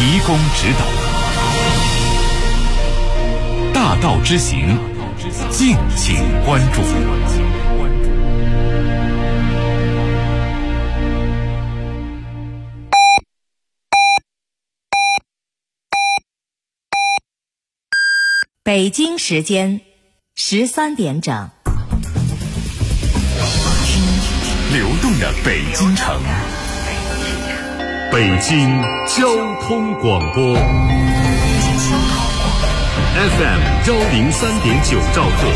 提供指导。大道之行，敬请关注。 北京时间13点整。 流动的北京城，北京交通广播 FM 103.9兆赫，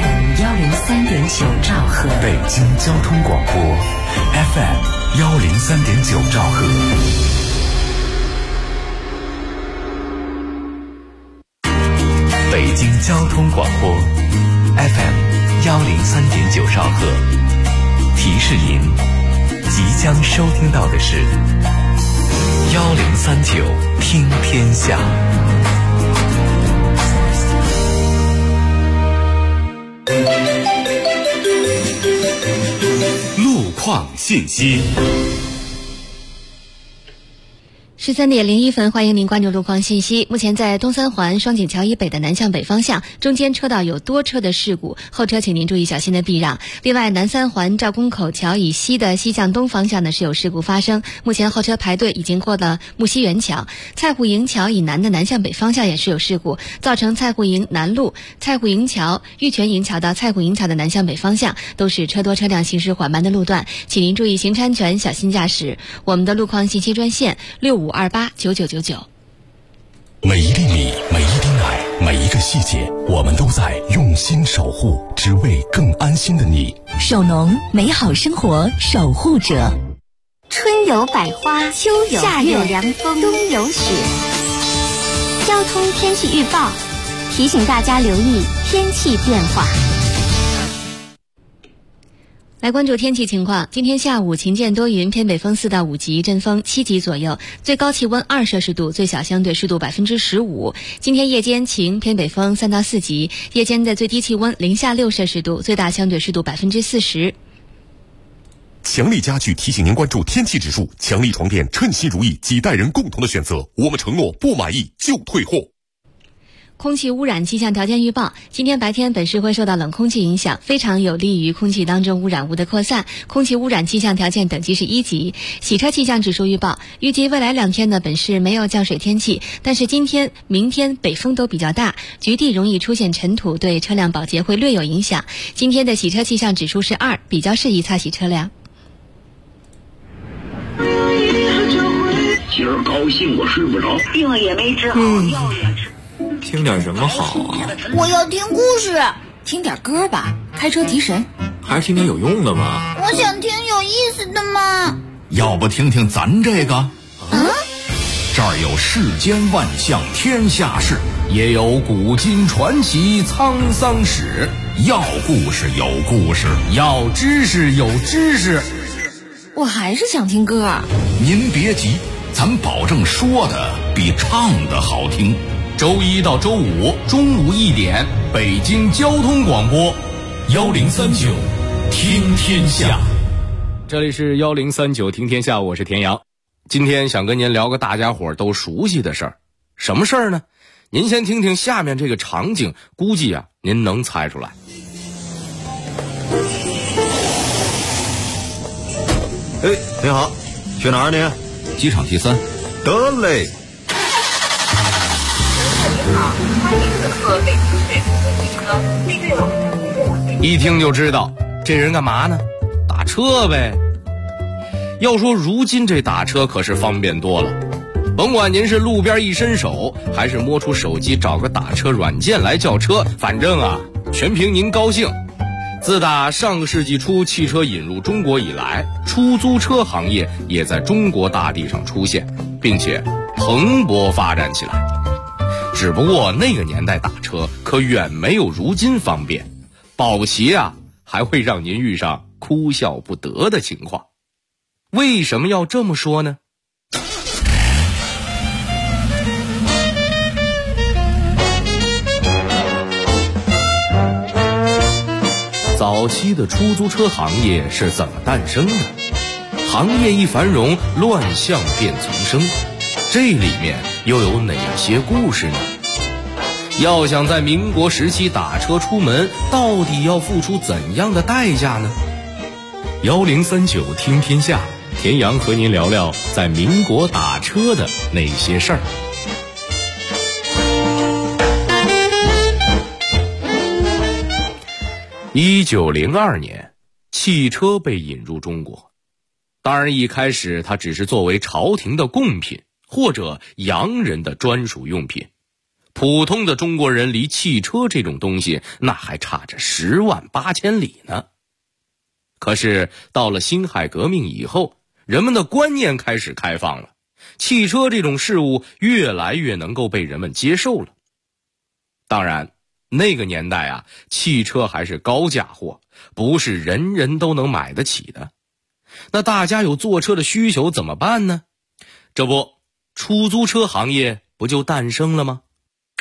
103.9兆赫， 北京交通广播 FM 103.9兆赫。北京交通广播 FM 103.9兆赫，提示您即将收听到的是1039听天下。路况信息。 13点01分，欢迎您关注路况信息。目前在东三环双井桥以北的南向北方向，中间车道有多车的事故，后车请您注意小心的避让。另外，南三环赵公口桥以西的西向东方向呢是有事故发生，目前后车排队已经过了木樨园桥。蔡虎营桥以南的南向北方向也是有事故，造成蔡虎营南路、蔡虎营桥、玉泉营桥到蔡虎营桥的南向北方向都是车多车辆行驶缓慢的路段，请您注意行车安全，小心驾驶。我们的路况信息专线65289999。 每一粒米，每一滴奶，每一个细节，我们都在用心守护，只为更安心的你。 首农，美好生活守护者。 春有百花，秋有夏有凉风，冬有雪。交通天气预报提醒大家留意天气变化。 来关注天气情况，今天下午晴间多云，偏北风4到5级，阵风7级左右，最高气温2摄氏度，最小相对湿度15%。今天夜间晴，偏北风3到4级，夜间的最低气温零下6摄氏度，最大相对湿度40%。 强力家具提醒您关注天气指数，强力床垫称心如意，几代人共同的选择，我们承诺不满意就退货。 空气污染气象条件预报，今天白天本市会受到冷空气影响，非常有利于空气当中污染物的扩散，空气污染气象条件等级是1级。洗车气象指数预报，预计未来2天呢，本市没有降水天气，但是今天、明天北风都比较大，局地容易出现尘土，对车辆保洁会略有影响。今天的洗车气象指数是2，比较适宜擦洗车辆。 今儿高兴我睡不着， 病也没治好，药也吃。 听点什么好啊？ 我要听故事。 听点歌吧，开车提神。 还是听点有用的吧。 我想听有意思的嘛。 要不听听咱这个？这儿有世间万象天下事，也有古今传奇沧桑史。要故事有故事，要知识有知识。 我还是想听歌。 您别急，咱保证说的比唱的好听。周1到周5中午1点，北京交通广播1039听天下。 这里是1039听天下，我是田阳。今天想跟您聊个大家伙都熟悉的事儿。什么事儿呢？您先听听下面这个场景，估计啊您能猜出来。 哎，你好，去哪儿你？ 机场T3。 得嘞。 一听就知道这人干嘛呢？打车呗。要说如今这打车可是方便多了，甭管您是路边一伸手，还是摸出手机找个打车软件来叫车，反正啊全凭您高兴。自打上个世纪初汽车引入中国以来，出租车行业也在中国大地上出现，并且蓬勃发展起来。只不过那个年代打车可远没有如今方便，保齐啊还会让您遇上哭笑不得的情况。为什么要这么说呢？早期的出租车行业是怎么诞生的？行业一繁荣，乱象便丛生，这里面又有哪些故事呢？要想在民国时期打车出门，到底要付出怎样的代价呢？1039听天下，田阳和您聊聊在民国打车的那些事儿。1902年，汽车被引入中国。当然，一开始它只是作为朝廷的贡品或者洋人的专属用品。普通的中国人离汽车这种东西那还差着10万8千里呢。可是到了辛亥革命以后，人们的观念开始开放了，汽车这种事物越来越能够被人们接受了。当然那个年代啊，汽车还是高价货，不是人人都能买得起的。那大家有坐车的需求怎么办呢？这不，出租车行业不就诞生了吗？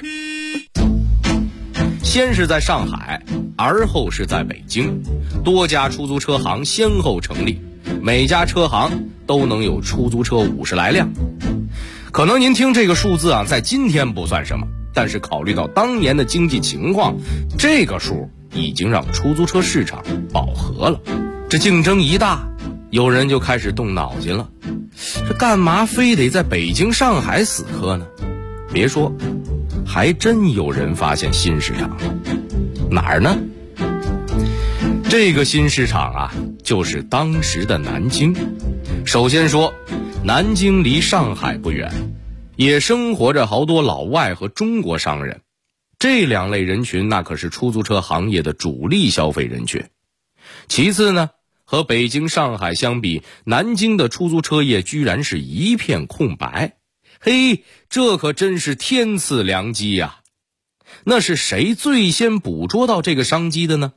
先是在上海，而后是在北京，多家出租车行先后成立，每家车行都能有出租车50来辆。可能您听这个数字啊，在今天不算什么，但是考虑到当年的经济情况，这个数已经让出租车市场饱和了。这竞争一大，有人就开始动脑筋了，这干嘛非得在北京上海死磕呢？别说，还真有人发现新市场了。哪儿呢？这个新市场啊，就是当时的南京。首先说，南京离上海不远，也生活着好多老外和中国商人，这两类人群那可是出租车行业的主力消费人群。其次呢，和北京、上海相比，南京的出租车业居然是一片空白。嘿，这可真是天赐良机呀！那是谁最先捕捉到这个商机的呢？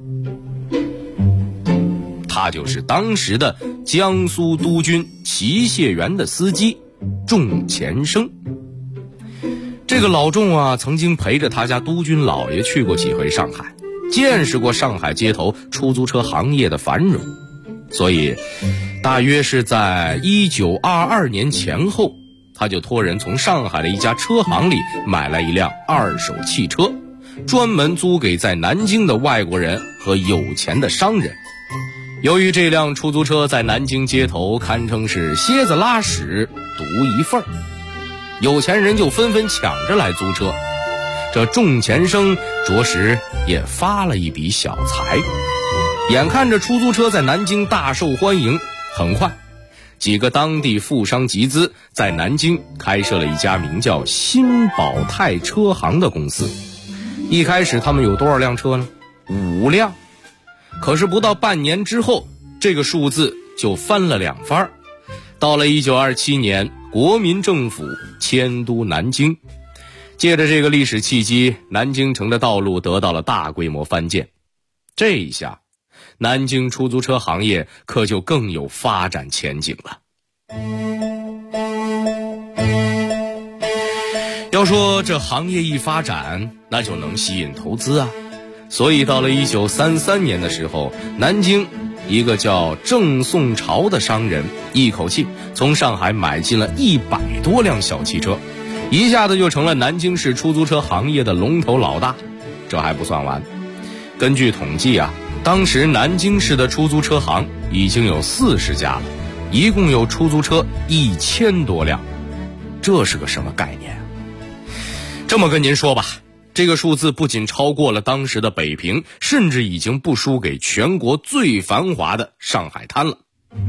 他就是当时的江苏督军骑械员的司机仲乾生。这个老仲啊，曾经陪着他家督军老爷去过几回上海，见识过上海街头出租车行业的繁荣，所以大约是在1922年前后，他就托人从上海的一家车行里买来一辆二手汽车，专门租给在南京的外国人和有钱的商人。由于这辆出租车在南京街头堪称是蝎子拉屎独一份，有钱人就纷纷抢着来租车，这仲乾生着实也发了一笔小财。眼看着出租车在南京大受欢迎，很快几个当地富商集资，在南京开设了一家名叫新宝泰车行的公司。一开始他们有多少辆车呢？5辆。可是不到半年之后，这个数字就翻了2番。到了1927年，国民政府迁都南京，借着这个历史契机，南京城的道路得到了大规模翻建。这一下，南京出租车行业可就更有发展前景了。要说这行业一发展，那就能吸引投资啊。所以到了1933年的时候，南京一个叫郑宋朝的商人一口气从上海买进了100多辆小汽车，一下子就成了南京市出租车行业的龙头老大。这还不算完，根据统计啊，当时南京市的出租车行已经有40家了，一共有出租车1000多辆。这是个什么概念啊？这么跟您说吧，这个数字不仅超过了当时的北平，甚至已经不输给全国最繁华的上海滩了。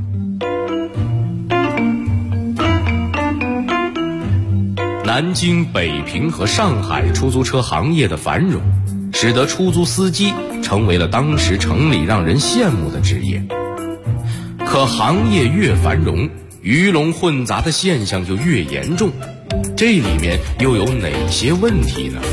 南京、北平和上海出租车行业的繁荣，使得出租司机成为了当时城里让人羡慕的职业。可行业越繁荣，鱼龙混杂的现象就越严重，这里面又有哪些问题呢？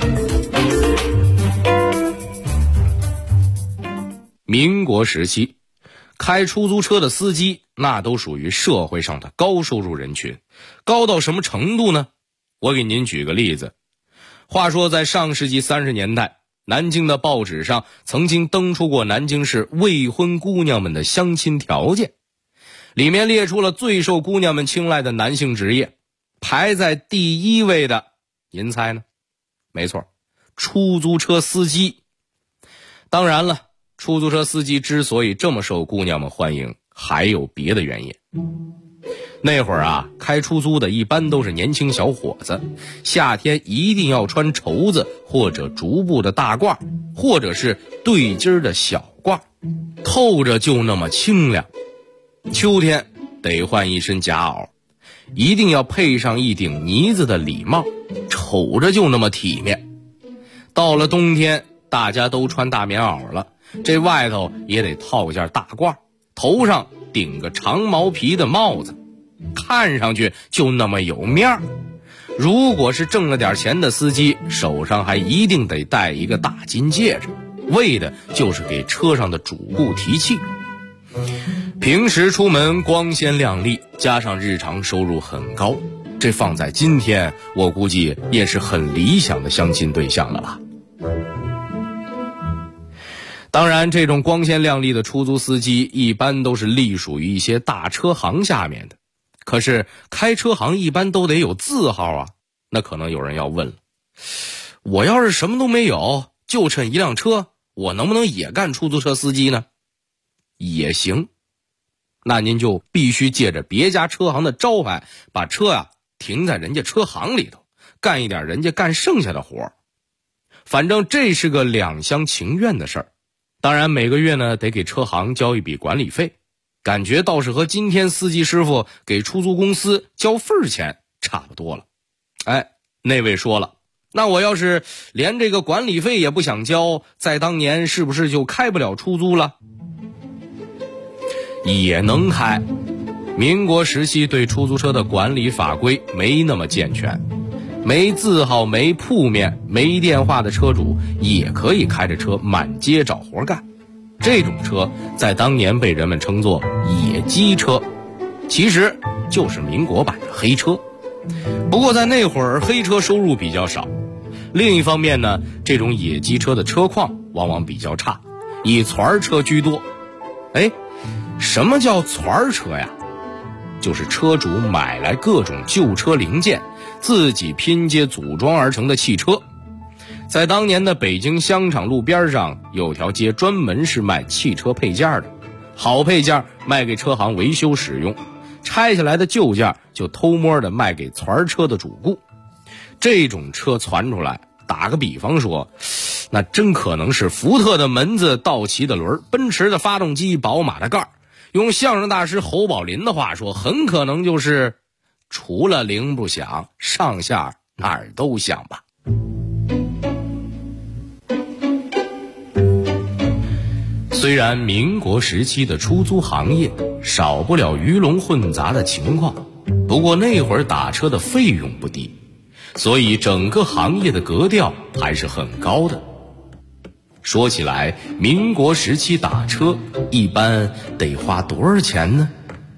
民国时期，开出租车的司机那都属于社会上的高收入人群，高到什么程度呢？我给您举个例子。话说在上世纪30年代，南京的报纸上曾经登出过南京市未婚姑娘们的相亲条件，里面列出了最受姑娘们青睐的男性职业， 排在第1位的，您猜呢？没错，出租车司机。当然了，出租车司机之所以这么受姑娘们欢迎，还有别的原因。那会儿啊，开出租的一般都是年轻小伙子，夏天一定要穿绸子或者竹布的大褂，或者是对襟的小褂，透着就那么清凉。秋天得换一身夹袄，一定要配上一顶呢子的礼帽，瞅着就那么体面。到了冬天，大家都穿大棉袄了，这外头也得套件大褂，头上顶个长毛皮的帽子，看上去就那么有面儿。如果是挣了点钱的司机，手上还一定得戴一个大金戒指，为的就是给车上的主顾提气。平时出门光鲜亮丽，加上日常收入很高，这放在今天，我估计也是很理想的相亲对象了吧。当然，这种光鲜亮丽的出租司机一般都是隶属于一些大车行下面的。可是开车行一般都得有字号啊，那可能有人要问了，我要是什么都没有，就趁一辆车，我能不能也干出租车司机呢？也行，那您就必须借着别家车行的招牌，把车停在人家车行里头，干一点人家干剩下的活。反正这是个两厢情愿的事儿。当然每个月呢得给车行交一笔管理费，感觉倒是和今天司机师傅给出租公司交份钱差不多了。那位说了，那我要是连这个管理费也不想交，在当年是不是就开不了出租了？也能开，民国时期对出租车的管理法规没那么健全，没字号没铺面没电话的车主也可以开着车满街找活干。这种车在当年被人们称作野鸡车，其实就是民国版的黑车。不过在那会儿黑车收入比较少，另一方面呢，这种野鸡车的车况往往比较差，以团车居多。什么叫团车呀？就是车主买来各种旧车零件，自己拼接组装而成的汽车。在当年的北京香厂路边上有条街专门是卖汽车配件的，好配件卖给车行维修使用，拆下来的旧件就偷摸的卖给团车的主顾。这种车传出来，打个比方说，那真可能是福特的门子、道奇的轮、奔驰的发动机、宝马的盖，用相声大师侯宝林的话说，很可能就是除了铃不响，上下哪儿都响吧。虽然民国时期的出租行业少不了鱼龙混杂的情况，不过那会儿打车的费用不低，所以整个行业的格调还是很高的。说起来，民国时期打车一般得花多少钱呢？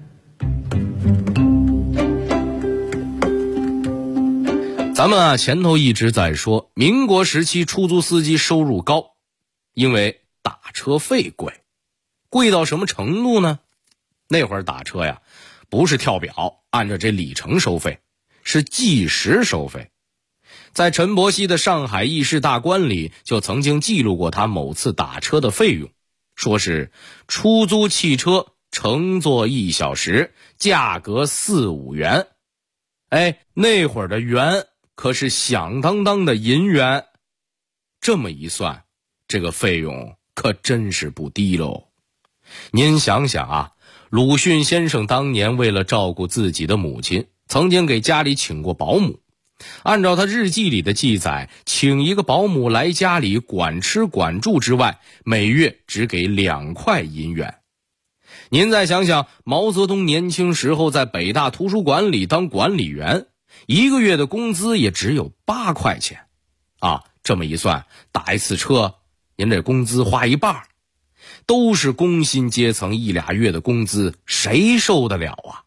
咱们前头一直在说民国时期出租司机收入高，因为打车费贵。贵到什么程度呢？那会儿打车呀，不是跳表按照这里程收费，是计时收费。在陈伯希的《上海议事大观》里就曾经记录过他某次打车的费用，说是出租汽车乘坐1小时，价格4-5元。那会儿的元可是响当当的银元，这么一算，这个费用可真是不低喽。您想想啊，鲁迅先生当年为了照顾自己的母亲，曾经给家里请过保姆。按照他日记里的记载，请一个保姆来家里管吃管住之外，每月只给2块银元。您再想想，毛泽东年轻时候在北大图书馆里当管理员，一个月的工资也只有8块钱啊！这么一算，打一次车，您这工资花一半，都是工薪阶层1俩月的工资，谁受得了啊？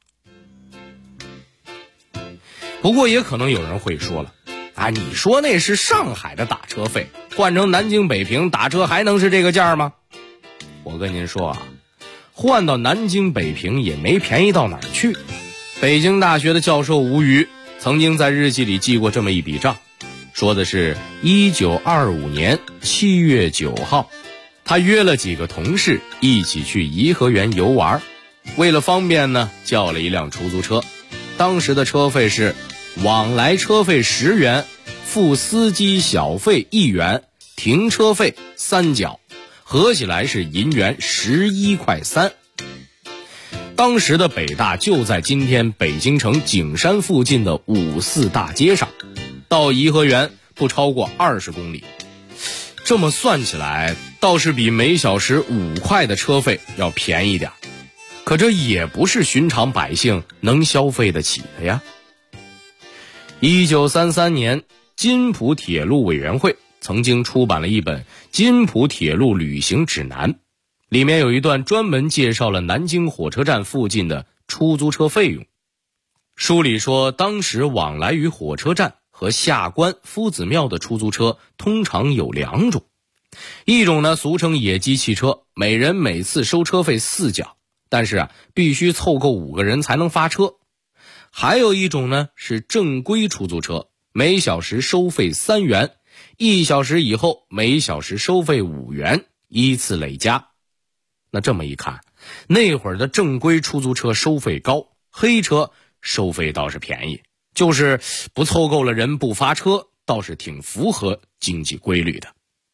不过也可能有人会说了，你说那是上海的打车费，换成南京北平打车还能是这个价吗？我跟您说换到南京北平也没便宜到哪儿去。北京大学的教授吴瑜曾经在日记里记过这么一笔账，说的是1925年7月9号，他约了几个同事一起去颐和园游玩，为了方便呢，叫了一辆出租车。当时的车费是往来车费10元，付司机小费1元，停车费3角，合起来是银元11块3。当时的北大就在今天北京城景山附近的五四大街上，到颐和园不超过20公里。这么算起来，倒是比每小时5块的车费要便宜点，可这也不是寻常百姓能消费得起的呀。1933年，津浦铁路委员会曾经出版了一本《津浦铁路旅行指南》，里面有一段专门介绍了南京火车站附近的出租车费用。书里说，当时往来于火车站和下关夫子庙的出租车通常有2种，一种呢俗称野鸡汽车，每人每次收车费4角，但是必须凑够5个人才能发车。还有一种呢是正规出租车，每小时收费3元，1小时以后每小时收费5元，依次累加。那这么一看，那会儿的正规出租车收费高，黑车收费倒是便宜，就是不凑够了人不发车，倒是挺符合经济规律的。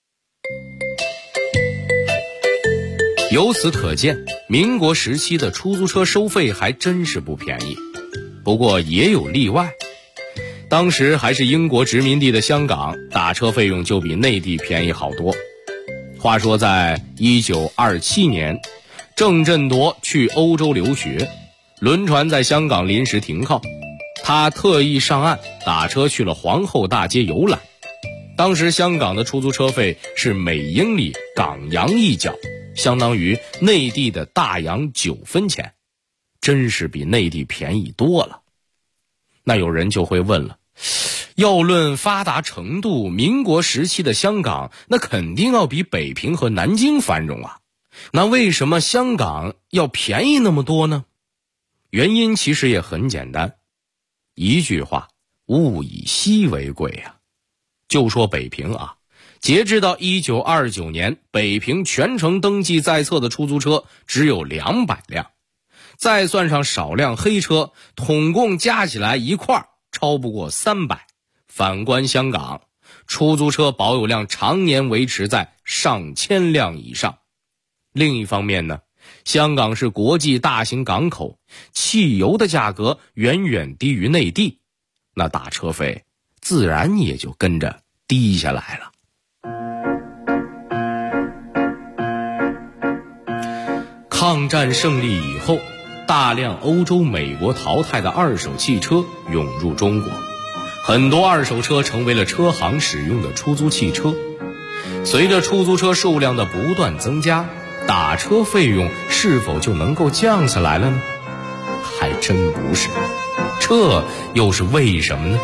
由此可见，民国时期的出租车收费还真是不便宜。不过也有例外，当时还是英国殖民地的香港，打车费用就比内地便宜好多。话说在1927年，郑振铎去欧洲留学，轮船在香港临时停靠，他特意上岸打车去了皇后大街游览。当时香港的出租车费是每英里港洋1角，相当于内地的大洋9分钱，真是比内地便宜多了。那有人就会问了，要论发达程度，民国时期的香港那肯定要比北平和南京繁荣啊，那为什么香港要便宜那么多呢？原因其实也很简单，一句话，物以稀为贵啊。就说北平啊，截至到1929年，北平全城登记在册的出租车只有200辆，再算上少辆黑车，统共加起来一块超不过300。反观香港，出租车保有量常年维持在上千辆以上。另一方面呢，香港是国际大型港口，汽油的价格远远低于内地，那打车费自然也就跟着低下来了。抗战胜利以后，大量欧洲、美国淘汰的二手汽车涌入中国，很多二手车成为了车行使用的出租汽车。随着出租车数量的不断增加，打车费用是否就能够降下来了呢？还真不是。这又是为什么呢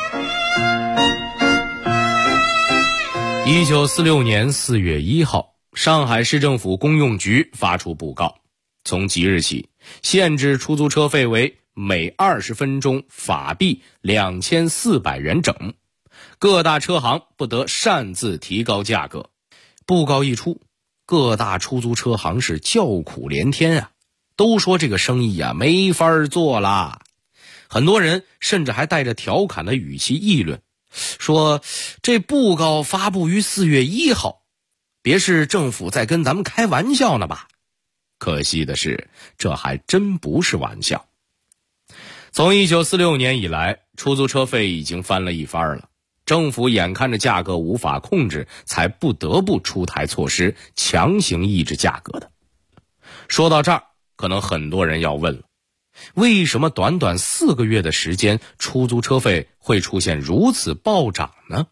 ？1946年4月1号，上海市政府公用局发出布告，从即日起，限制出租车费为每20分钟法币2400元整，各大车行不得擅自提高价格。布告一出，各大出租车行是叫苦连天啊，都说这个生意啊没法做啦。很多人甚至还带着调侃的语气议论，说这布告发布于4月1号，别是政府在跟咱们开玩笑呢吧？可惜的是，这还真不是玩笑。从1946年以来，出租车费已经翻了一番了，政府眼看着价格无法控制，才不得不出台措施强行抑制价格的。说到这儿，可能很多人要问了，为什么短短4个月的时间，出租车费会出现如此暴涨呢？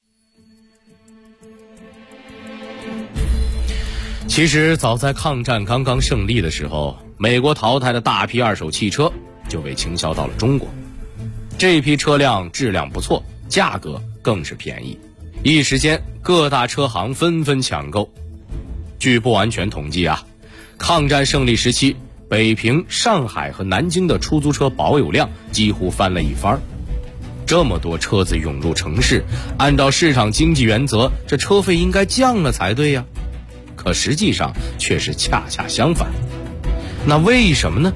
其实早在抗战刚刚胜利的时候，美国淘汰的大批二手汽车就被倾销到了中国。这批车辆质量不错，价格更是便宜，一时间各大车行纷纷抢购。据不完全统计啊，抗战胜利时期，北平、上海和南京的出租车保有量几乎翻了一番。 这么多车子涌入城市，按照市场经济原则，这车费应该降了才对呀。可实际上却是恰恰相反。那为什么呢？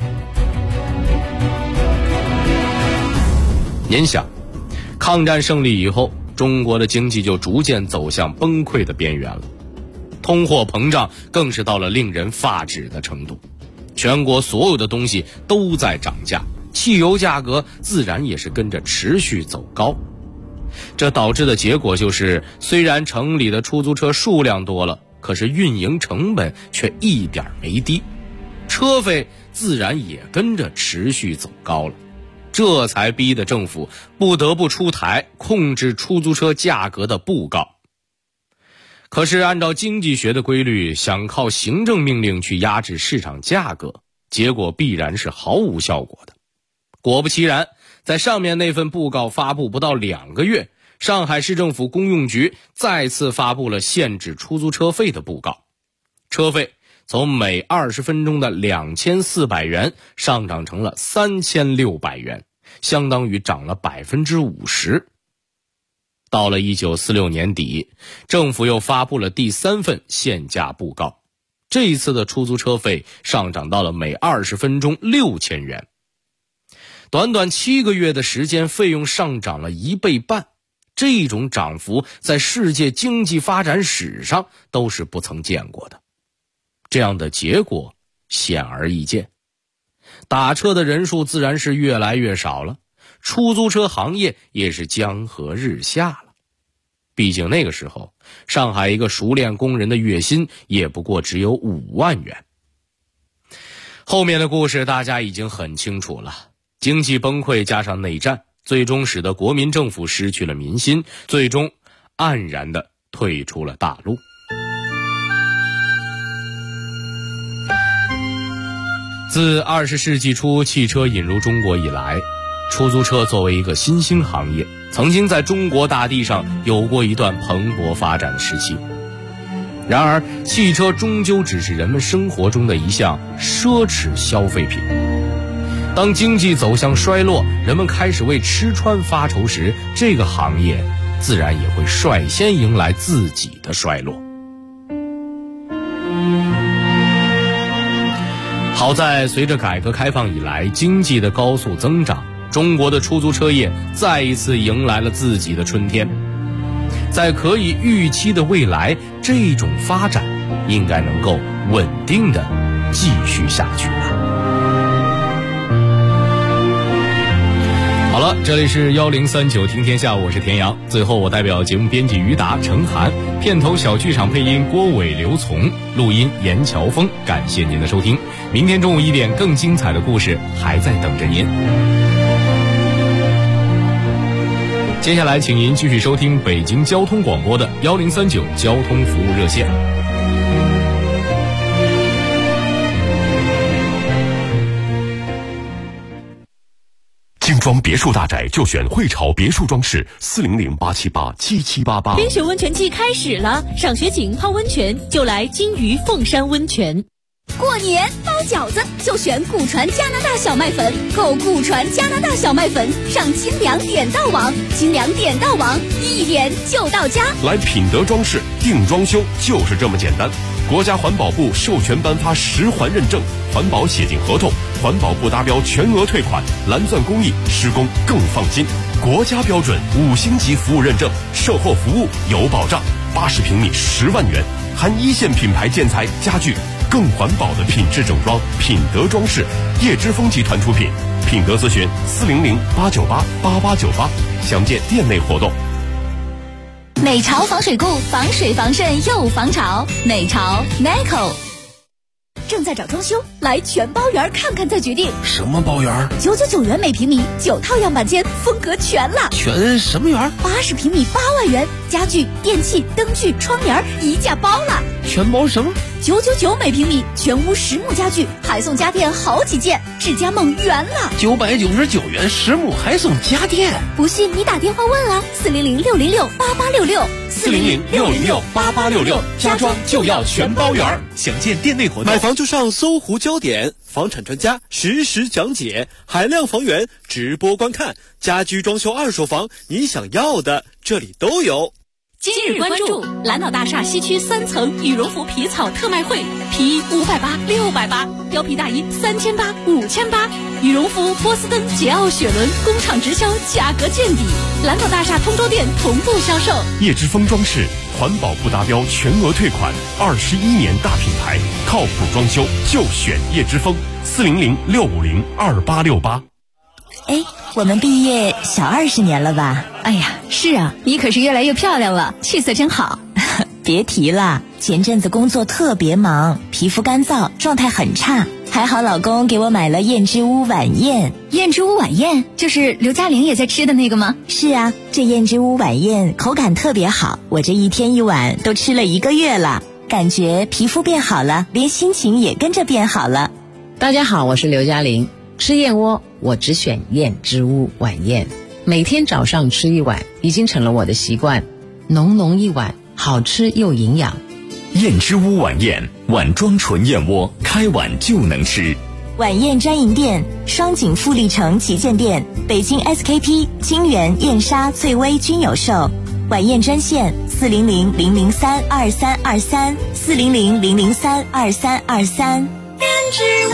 您想，抗战胜利以后，中国的经济就逐渐走向崩溃的边缘了，通货膨胀更是到了令人发指的程度，全国所有的东西都在涨价，汽油价格自然也是跟着持续走高。这导致的结果就是，虽然城里的出租车数量多了，可是运营成本却一点没低，车费自然也跟着持续走高了，这才逼得政府不得不出台控制出租车价格的布告。可是按照经济学的规律，想靠行政命令去压制市场价格，结果必然是毫无效果的。果不其然，在上面那份布告发布不到2个月，上海市政府公用局再次发布了限制出租车费的布告，车费从每20分钟的2400元上涨成了3600元，相当于涨了50%。到了1946年底，政府又发布了第3份限价布告，这一次的出租车费上涨到了每20分钟6000元。短短7个月的时间，费用上涨了1倍半，这种涨幅在世界经济发展史上都是不曾见过的。这样的结果显而易见，打车的人数自然是越来越少了，出租车行业也是江河日下了。毕竟那个时候，上海一个熟练工人的月薪也不过只有5万元。后面的故事大家已经很清楚了，经济崩溃加上内战，最终使得国民政府失去了民心，最终黯然地退出了大陆。自20世纪初汽车引入中国以来，出租车作为一个新兴行业，曾经在中国大地上有过一段蓬勃发展的时期。然而，汽车终究只是人们生活中的一项奢侈消费品。当经济走向衰落，人们开始为吃穿发愁时，这个行业自然也会率先迎来自己的衰落。好在随着改革开放以来经济的高速增长，中国的出租车业再一次迎来了自己的春天。在可以预期的未来，这种发展应该能够稳定的继续下去了。好了，这里是1039听天下，我是田阳。最后我代表节目编辑于达、程涵，片头小剧场配音郭伟、刘从，录音严乔峰，感谢您的收听。明天中午1点更精彩的故事还在等着您。接下来请您继续收听北京交通广播的1039交通服务热线。 精装别墅大宅就选汇潮别墅装饰，400-878-7788。 冰雪温泉季开始了，赏雪景泡温泉就来金鱼凤山温泉。 过年包饺子就选古传加拿大小麦粉，购古传加拿大小麦粉上金粮点到网，金粮点到网一点就到家。 来品德装饰定装修就是这么简单，国家环保部授权颁发10环认证，环保写进合同，环保部达标全额退款，蓝钻工艺，施工更放心，国家标准5星级服务认证，售后服务有保障，80平米10万元，含1线品牌建材家具，更环保的品质整装，品德装饰，叶之峰集团出品。品德咨询400-898-8898，详见店内活动。 美潮防水固，防水防渗又防潮。美潮 Neco。 正在找装修，来全包园看看再决定。 什么包园 ？999元每平米，9套样板间，风格全了。 全什么园 ？80平米8万元，家具、电器、灯具、窗帘一价包了。 全包什么 ？999每平米，全屋实木家具，还送家电好几件，智家梦圆了。 999元实木还送家电， 不信你打电话问啊，400-606-8866。 400-606-8866，家装就要全包圆。 详见店内活动。 买房就上搜狐焦点，房产专家实时讲解，海量房源直播观看，家居装修二手房，你想要的这里都有。 今日关注蓝岛大厦西区3层羽绒服皮草特卖会，皮衣580、680，貂皮大衣3800、5800，羽绒服波司登、捷奥雪伦工厂直销，价格见底。蓝岛大厦通州店同步销售。 叶之峰装饰环保不达标全额退款，21年大品牌，靠谱装修就选叶之峰，400-650-2868。 哎，我们毕业小20年了吧？ 哎呀，是啊，你可是越来越漂亮了，气色真好。 别提了，前阵子工作特别忙，皮肤干燥，状态很差。还好老公给我买了燕之屋晚宴。 燕之屋晚宴就是刘嘉玲也在吃的那个吗？ 是啊，这燕之屋晚宴口感特别好，我这一天一碗都吃了1个月了，感觉皮肤变好了，连心情也跟着变好了。 大家好，我是刘嘉玲。吃燕窝我只选燕之屋晚宴，每天早上吃1碗已经成了我的习惯，浓浓一碗，好吃又营养。 燕之屋晚宴，碗装纯燕窝，开碗就能吃。 晚宴专营店：双井富力城旗舰店、北京 SKP、金源、燕莎、翠微均有售。晚宴专线400-003-2323，400-003-2323。 燕之屋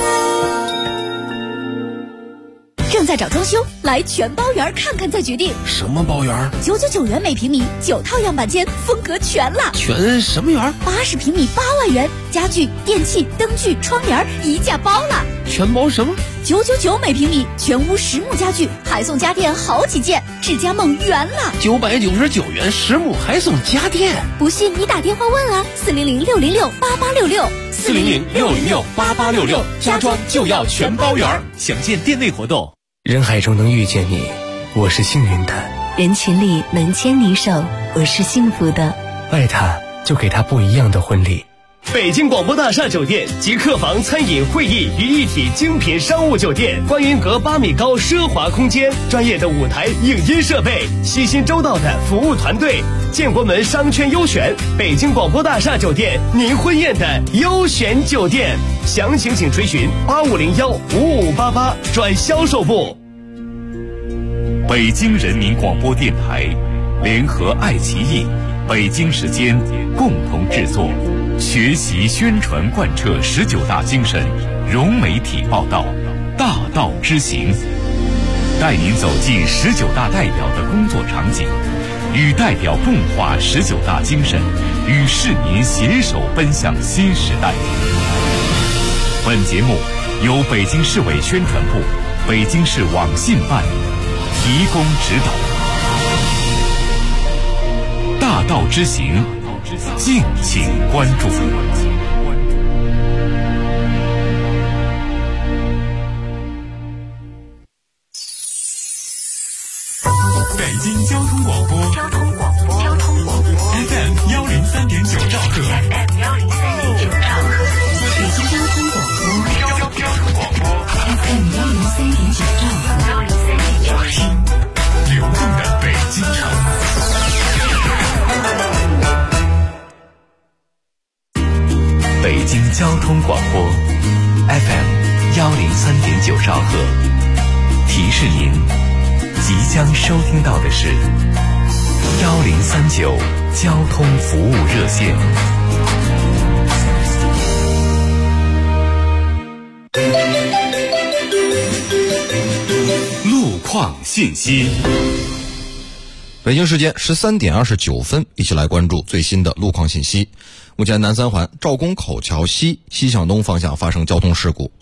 正在找装修，来全包园看看再决定。 什么包园 ？999元每平米，9套样板间，风格全了。 全什么园 ？80平米8万元，家具、电器、灯具、窗帘一价包了。 全包什么 ？999每平米，全屋实木家具，还送家电好几件，智家梦圆了。 999元实木还送家电， 不信你打电话问啊，400-606-8866。 400-606-8866，家装就要全包圆。详见店内活动。 人海中能遇见你，我是幸运的； 人群里能牵你手，我是幸福的。 爱他，就给他不一样的婚礼。 北京广播大厦酒店集客房、餐饮、会议于一体精品商务酒店，观云阁8米高奢华空间，专业的舞台影音设备，悉心周到的服务团队，建国门商圈优选，北京广播大厦酒店，您婚宴的优选酒店。详情请垂询8501-5588转销售部。 北京人民广播电台联合爱奇艺、北京时间共同制作，学习宣传贯彻19大精神，融媒体报道，大道之行，带您走进19大代表的工作场景，与代表共话19大精神，与市民携手奔向新时代。本节目由北京市委宣传部、北京市网信办提供指导。大道之行，敬请关注。北京交通广播FM 103.9兆赫， 北京交通广播 FM 103.9兆赫， 流动的北京城。北京交通广播 FM 103.9兆赫，提示您即将收听到的是1039交通服务热线。路况信息。 北京时间13点29分，一起来关注最新的路况信息。目前南三环赵公口桥西向东方向发生交通事故，